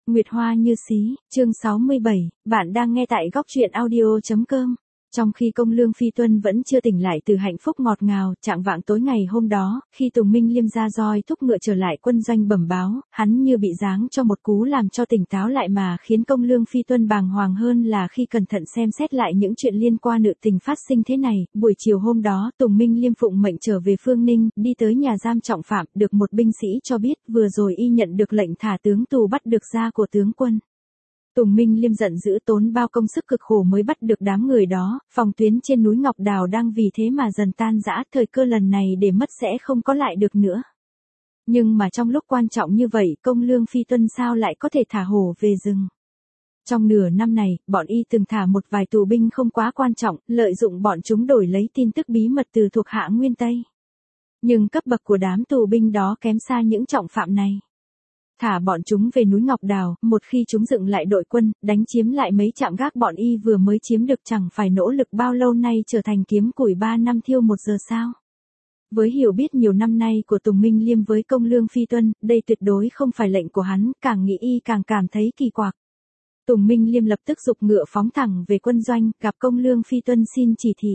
Nguyệt Hoa như xí, chương 67, bạn đang nghe tại góc truyện audio.com. Trong khi Công Lương Phi Tuân vẫn chưa tỉnh lại từ hạnh phúc ngọt ngào, trạng vạng tối ngày hôm đó, khi Tùng Minh Liêm ra roi thúc ngựa trở lại quân doanh bẩm báo, hắn như bị giáng cho một cú làm cho tỉnh táo lại mà khiến Công Lương Phi Tuân bàng hoàng hơn là khi cẩn thận xem xét lại những chuyện liên quan nữ tình phát sinh thế này. Buổi chiều hôm đó, Tùng Minh Liêm phụng mệnh trở về Phương Ninh, đi tới nhà giam trọng phạm, được một binh sĩ cho biết vừa rồi y nhận được lệnh thả tướng tù bắt được ra của tướng quân. Tùng Minh Liêm giận dữ tốn bao công sức cực khổ mới bắt được đám người đó, phòng tuyến trên núi Ngọc Đào đang vì thế mà dần tan rã, thời cơ lần này để mất sẽ không có lại được nữa. Nhưng mà trong lúc quan trọng như vậy, Công Lương Phi Tuân sao lại có thể thả hổ về rừng? Trong nửa năm này, bọn y từng thả một vài tù binh không quá quan trọng, lợi dụng bọn chúng đổi lấy tin tức bí mật từ thuộc hạ Nguyên Tây. Nhưng cấp bậc của đám tù binh đó kém xa những trọng phạm này. Thả bọn chúng về núi Ngọc Đào, một khi chúng dựng lại đội quân, đánh chiếm lại mấy trạm gác bọn y vừa mới chiếm được chẳng phải nỗ lực bao lâu nay trở thành kiếm củi 3 năm thiêu 1 giờ sao. Với hiểu biết nhiều năm nay của Tùng Minh Liêm với Công Lương Phi Tuân, đây tuyệt đối không phải lệnh của hắn, càng nghĩ y càng cảm thấy kỳ quặc. Tùng Minh Liêm lập tức giục ngựa phóng thẳng về quân doanh, gặp Công Lương Phi Tuân xin chỉ thị.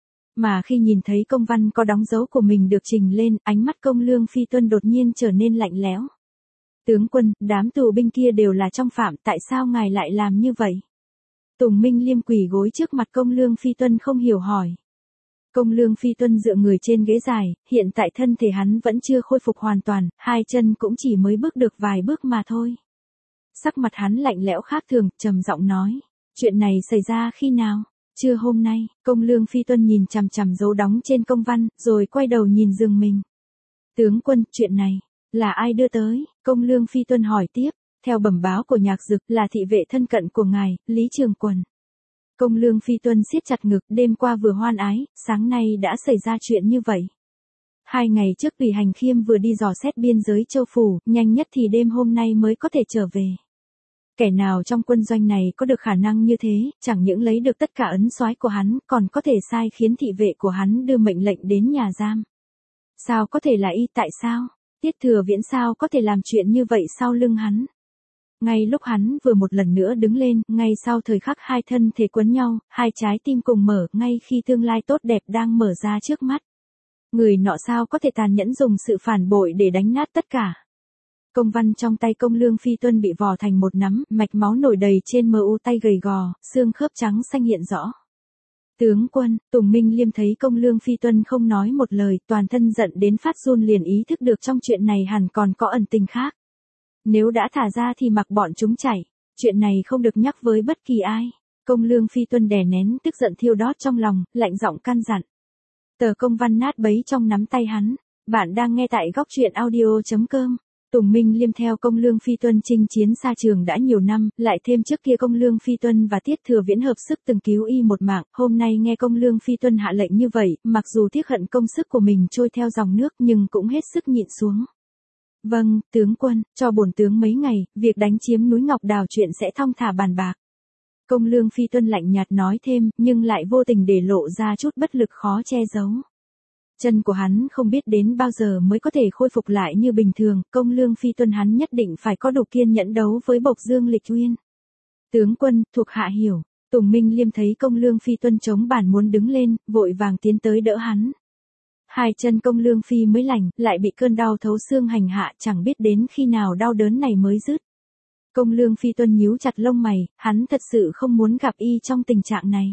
Mà khi nhìn thấy công văn có đóng dấu của mình được trình lên, ánh mắt Công Lương Phi Tuân đột nhiên trở nên lạnh lẽo. Tướng quân, đám tù binh kia đều là trong phạm, tại sao ngài lại làm như vậy? Tùng Minh Liêm quỳ gối trước mặt Công Lương Phi Tuân không hiểu hỏi. Công Lương Phi Tuân dựa người trên ghế dài, hiện tại thân thể hắn vẫn chưa khôi phục hoàn toàn, hai chân cũng chỉ mới bước được vài bước mà thôi. Sắc mặt hắn lạnh lẽo khác thường, trầm giọng nói, chuyện này xảy ra khi nào? Trưa hôm nay. Công Lương Phi Tuân nhìn chằm chằm dấu đóng trên công văn, rồi quay đầu nhìn giường mình. Tướng quân, chuyện này là ai đưa tới? Công Lương Phi Tuân hỏi tiếp. Theo bẩm báo của Nhạc Dực, là thị vệ thân cận của ngài, Lý Trường Quần. Công Lương Phi Tuân siết chặt ngực, đêm qua vừa hoan ái, sáng nay đã xảy ra chuyện như vậy. 2 ngày trước Tùy Hành Khiêm vừa đi dò xét biên giới Châu Phủ, nhanh nhất thì đêm hôm nay mới có thể trở về. Kẻ nào trong quân doanh này có được khả năng như thế, chẳng những lấy được tất cả ấn soái của hắn, còn có thể sai khiến thị vệ của hắn đưa mệnh lệnh đến nhà giam. Sao có thể là y, tại sao? Tiết Thừa Viễn sao có thể làm chuyện như vậy sau lưng hắn? Ngay lúc hắn vừa một lần nữa đứng lên, ngay sau thời khắc hai thân thể quấn nhau, hai trái tim cùng mở, ngay khi tương lai tốt đẹp đang mở ra trước mắt. Người nọ sao có thể tàn nhẫn dùng sự phản bội để đánh nát tất cả? Công văn trong tay Công Lương Phi Tuân bị vò thành một nắm, mạch máu nổi đầy trên mờ u tay gầy gò, xương khớp trắng xanh hiện rõ. Tướng quân, Tùng Minh Liêm thấy Công Lương Phi Tuân không nói một lời, toàn thân giận đến phát run liền ý thức được trong chuyện này hẳn còn có ẩn tình khác. Nếu đã thả ra thì mặc bọn chúng chạy, chuyện này không được nhắc với bất kỳ ai. Công Lương Phi Tuân đè nén tức giận thiêu đốt trong lòng, lạnh giọng căn dặn. Tờ công văn nát bấy trong nắm tay hắn. Bạn đang nghe tại góc truyện audio.com. Tùng Minh Liêm theo Công Lương Phi Tuân chinh chiến xa trường đã nhiều năm, lại thêm trước kia Công Lương Phi Tuân và Tiết Thừa Viễn hợp sức từng cứu y một mạng, hôm nay nghe Công Lương Phi Tuân hạ lệnh như vậy, mặc dù tiếc hận công sức của mình trôi theo dòng nước nhưng cũng hết sức nhịn xuống. Vâng, tướng quân, cho bổn tướng mấy ngày, việc đánh chiếm núi Ngọc Đào chuyện sẽ thong thả bàn bạc. Công Lương Phi Tuân lạnh nhạt nói thêm, nhưng lại vô tình để lộ ra chút bất lực khó che giấu. Chân của hắn không biết đến bao giờ mới có thể khôi phục lại như bình thường, Công Lương Phi Tuân hắn nhất định phải có đủ kiên nhẫn đấu với Bộc Dương Lịch Uyên. Tướng quân, thuộc hạ hiểu. Tùng Minh Liêm thấy Công Lương Phi Tuân chống bản muốn đứng lên, vội vàng tiến tới đỡ hắn. Hai chân Công Lương Phi mới lành, lại bị cơn đau thấu xương hành hạ, chẳng biết đến khi nào đau đớn này mới dứt. Công Lương Phi Tuân nhíu chặt lông mày, hắn thật sự không muốn gặp y trong tình trạng này.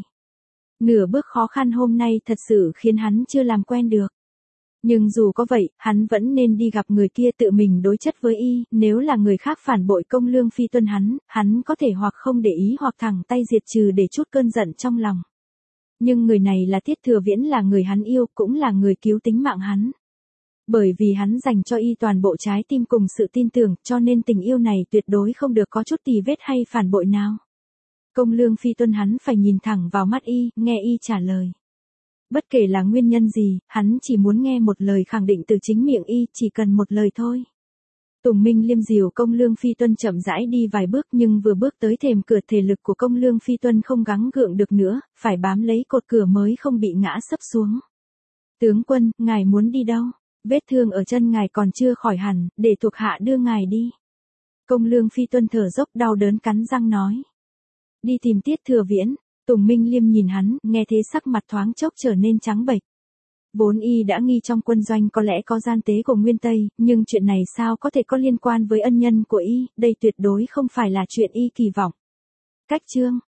Nửa bước khó khăn hôm nay thật sự khiến hắn chưa làm quen được. Nhưng dù có vậy, hắn vẫn nên đi gặp người kia tự mình đối chất với y, nếu là người khác phản bội Công Lương Phi Tuân hắn có thể hoặc không để ý hoặc thẳng tay diệt trừ để chút cơn giận trong lòng. Nhưng người này là Tiết Thừa Viễn, là người hắn yêu, cũng là người cứu tính mạng hắn. Bởi vì hắn dành cho y toàn bộ trái tim cùng sự tin tưởng, cho nên tình yêu này tuyệt đối không được có chút tì vết hay phản bội nào. Công Lương Phi Tuân hắn phải nhìn thẳng vào mắt y, nghe y trả lời. Bất kể là nguyên nhân gì, hắn chỉ muốn nghe một lời khẳng định từ chính miệng y, chỉ cần một lời thôi. Tùng Minh Liêm dìu Công Lương Phi Tuân chậm rãi đi vài bước, nhưng vừa bước tới thềm cửa thể lực của Công Lương Phi Tuân không gắng gượng được nữa, phải bám lấy cột cửa mới không bị ngã sấp xuống. Tướng quân, ngài muốn đi đâu? Vết thương ở chân ngài còn chưa khỏi hẳn, để thuộc hạ đưa ngài đi. Công Lương Phi Tuân thở dốc đau đớn cắn răng nói. Đi tìm Tiết Thừa Viễn. Tùng Minh Liêm nhìn hắn, nghe thế sắc mặt thoáng chốc trở nên trắng bệch. Vốn y đã nghi trong quân doanh có lẽ có gian tế của Nguyên Tây, nhưng chuyện này sao có thể có liên quan với ân nhân của y, đây tuyệt đối không phải là chuyện y kỳ vọng. Cách chương